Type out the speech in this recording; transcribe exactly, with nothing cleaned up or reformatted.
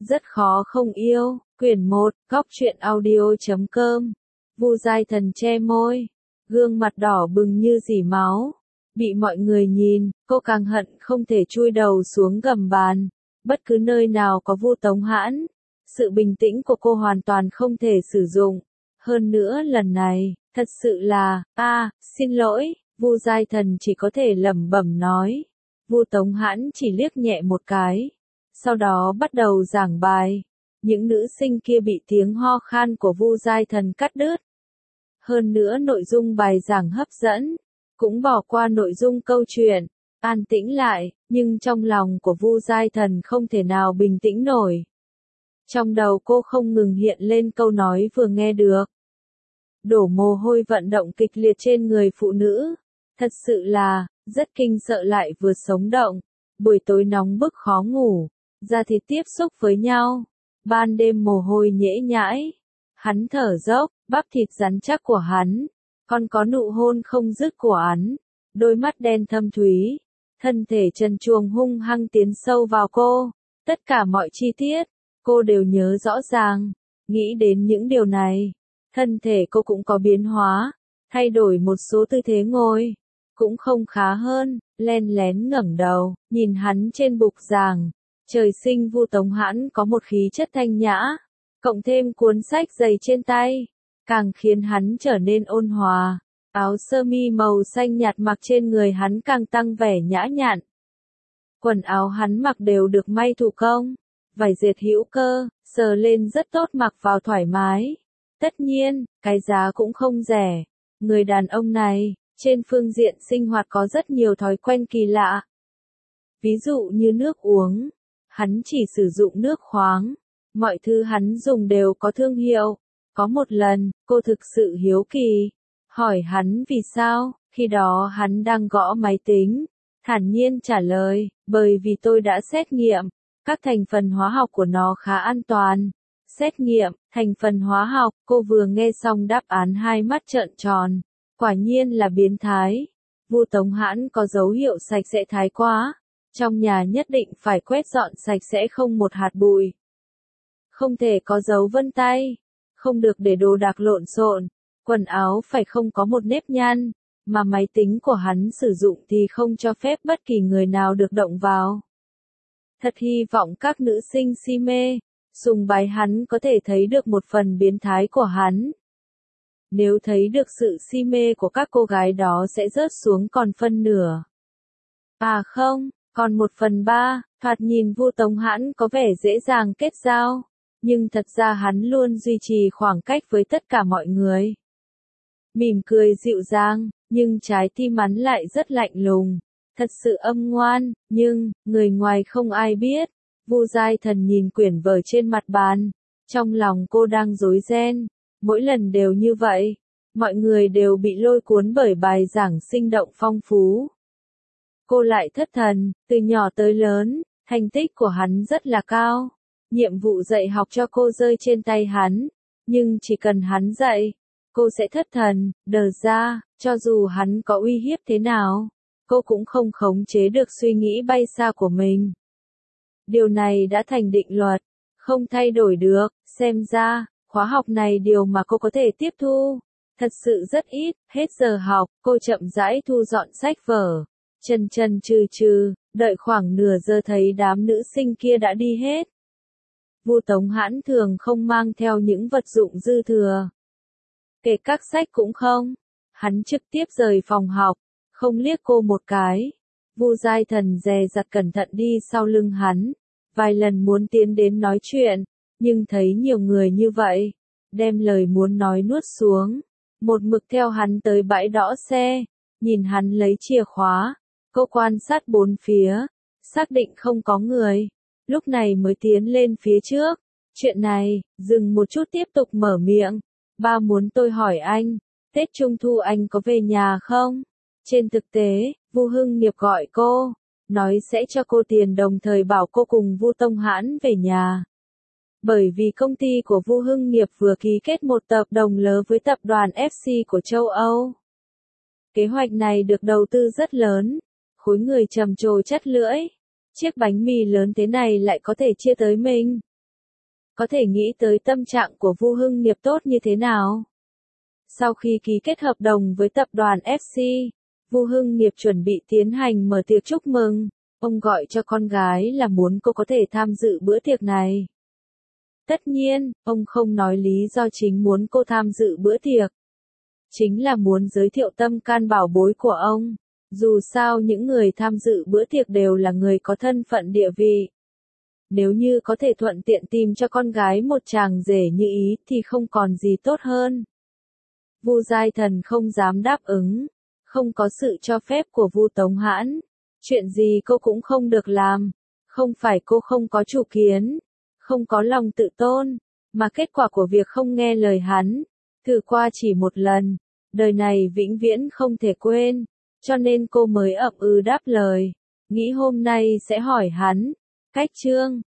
Rất khó không yêu, quyển một, góc truyện audio chấm com. Vu Giai Thần che môi, gương mặt đỏ bừng như dỉ máu. Bị mọi người nhìn, cô càng hận không thể chui đầu xuống gầm bàn. Bất cứ nơi nào có Vu Tống Hãn, sự bình tĩnh của cô hoàn toàn không thể sử dụng. Hơn nữa lần này, thật sự là, a, à, xin lỗi, Vu Giai Thần chỉ có thể lẩm bẩm nói. Vu Tống Hãn chỉ liếc nhẹ một cái, sau đó bắt đầu giảng bài. Những nữ sinh kia bị tiếng ho khan của Vu Giai Thần cắt đứt. Hơn nữa nội dung bài giảng hấp dẫn, cũng bỏ qua nội dung câu chuyện, an tĩnh lại, nhưng trong lòng của Vu Giai Thần không thể nào bình tĩnh nổi. Trong đầu cô không ngừng hiện lên câu nói vừa nghe được. Đổ mồ hôi vận động kịch liệt trên người phụ nữ, thật sự là, rất kinh sợ lại vừa sống động. Buổi tối nóng bức khó ngủ, da thịt tiếp xúc với nhau, ban đêm mồ hôi nhễ nhãi. Hắn thở dốc, bắp thịt rắn chắc của hắn, còn có nụ hôn không dứt của hắn, đôi mắt đen thâm thúy, thân thể trần truồng hung hăng tiến sâu vào cô. Tất cả mọi chi tiết, cô đều nhớ rõ ràng. Nghĩ đến những điều này, thân thể cô cũng có biến hóa, thay đổi một số tư thế ngồi, cũng không khá hơn. Len lén ngẩng đầu, nhìn hắn trên bục giảng. Trời sinh Vu Tống Hãn có một khí chất thanh nhã, cộng thêm cuốn sách dày trên tay, càng khiến hắn trở nên ôn hòa. Áo sơ mi màu xanh nhạt mặc trên người hắn càng tăng vẻ nhã nhặn. Quần áo hắn mặc đều được may thủ công, vải dệt hữu cơ, sờ lên rất tốt, mặc vào thoải mái. Tất nhiên, cái giá cũng không rẻ. Người đàn ông này, trên phương diện sinh hoạt có rất nhiều thói quen kỳ lạ. Ví dụ như nước uống, hắn chỉ sử dụng nước khoáng. Mọi thứ hắn dùng đều có thương hiệu. Có một lần, cô thực sự hiếu kỳ, hỏi hắn vì sao, khi đó hắn đang gõ máy tính. Thản nhiên trả lời, bởi vì tôi đã xét nghiệm, các thành phần hóa học của nó khá an toàn. Xét nghiệm, thành phần hóa học, cô vừa nghe xong đáp án hai mắt trợn tròn. Quả nhiên là biến thái. Vu Tống Hãn có dấu hiệu sạch sẽ thái quá. Trong nhà nhất định phải quét dọn sạch sẽ không một hạt bụi. Không thể có dấu vân tay. Không được để đồ đạc lộn xộn. Quần áo phải không có một nếp nhăn. Mà máy tính của hắn sử dụng thì không cho phép bất kỳ người nào được động vào. Thật hy vọng các nữ sinh si mê, sùng bái hắn có thể thấy được một phần biến thái của hắn. Nếu thấy được sự si mê của các cô gái đó sẽ rớt xuống còn phân nửa. À không, còn một phần ba. Thoạt nhìn Vu Tống Hãn có vẻ dễ dàng kết giao, nhưng thật ra hắn luôn duy trì khoảng cách với tất cả mọi người. Mỉm cười dịu dàng, nhưng trái tim hắn lại rất lạnh lùng. Thật sự âm ngoan, nhưng, người ngoài không ai biết. Vu Giai Thần nhìn quyển vở trên mặt bàn. Trong lòng cô đang rối ren. Mỗi lần đều như vậy. Mọi người đều bị lôi cuốn bởi bài giảng sinh động phong phú. Cô lại thất thần, từ nhỏ tới lớn, thành tích của hắn rất là cao. Nhiệm vụ dạy học cho cô rơi trên tay hắn. Nhưng chỉ cần hắn dạy, cô sẽ thất thần, đờ ra, cho dù hắn có uy hiếp thế nào. Cô cũng không khống chế được suy nghĩ bay xa của mình. Điều này đã thành định luật, không thay đổi được. Xem ra, khóa học này điều mà cô có thể tiếp thu, thật sự rất ít. Hết giờ học, cô chậm rãi thu dọn sách vở, chân chân chừ chừ, đợi khoảng nửa giờ thấy đám nữ sinh kia đã đi hết. Vu Tống Hãn thường không mang theo những vật dụng dư thừa, kể các sách cũng không. Hắn trực tiếp rời phòng học, không liếc cô một cái. Vu Giai Thần dè dặt cẩn thận đi sau lưng hắn, vài lần muốn tiến đến nói chuyện, nhưng thấy nhiều người như vậy, đem lời muốn nói nuốt xuống. Một mực theo hắn tới bãi đỗ xe, nhìn hắn lấy chìa khóa. Cô quan sát bốn phía, xác định không có người, lúc này mới tiến lên phía trước. Chuyện này, dừng một chút tiếp tục mở miệng. Ba muốn tôi hỏi anh, Tết Trung Thu anh có về nhà không? Trên thực tế, Vu Hưng Nghiệp gọi cô, nói sẽ cho cô tiền đồng thời bảo cô cùng Vu Tống Hãn về nhà. Bởi vì công ty của Vu Hưng Nghiệp vừa ký kết một hợp đồng lớn với tập đoàn ép xê của châu Âu. Kế hoạch này được đầu tư rất lớn, khối người trầm trồ chất lưỡi. Chiếc bánh mì lớn thế này lại có thể chia tới mình. có thể nghĩ tới tâm trạng của Vu Hưng Nghiệp tốt như thế nào. Sau khi ký kết hợp đồng với tập đoàn ép xê, Vu Hưng Nghiệp chuẩn bị tiến hành mở tiệc chúc mừng. Ông gọi cho con gái là muốn cô có thể tham dự bữa tiệc này. Tất nhiên, ông không nói lý do chính muốn cô tham dự bữa tiệc. Chính là muốn giới thiệu tâm can bảo bối của ông. Dù sao những người tham dự bữa tiệc đều là người có thân phận địa vị. Nếu như có thể thuận tiện tìm cho con gái một chàng rể như ý thì không còn gì tốt hơn. Vu Giai Thần không dám đáp ứng. Không có sự cho phép của Vu Tống Hãn. Chuyện gì cô cũng không được làm. Không phải cô không có chủ kiến. Không có lòng tự tôn. Mà kết quả của việc không nghe lời hắn. Thử qua chỉ một lần. Đời này vĩnh viễn không thể quên. Cho nên cô mới ậm ừ đáp lời. Nghĩ hôm nay sẽ hỏi hắn. Cách chương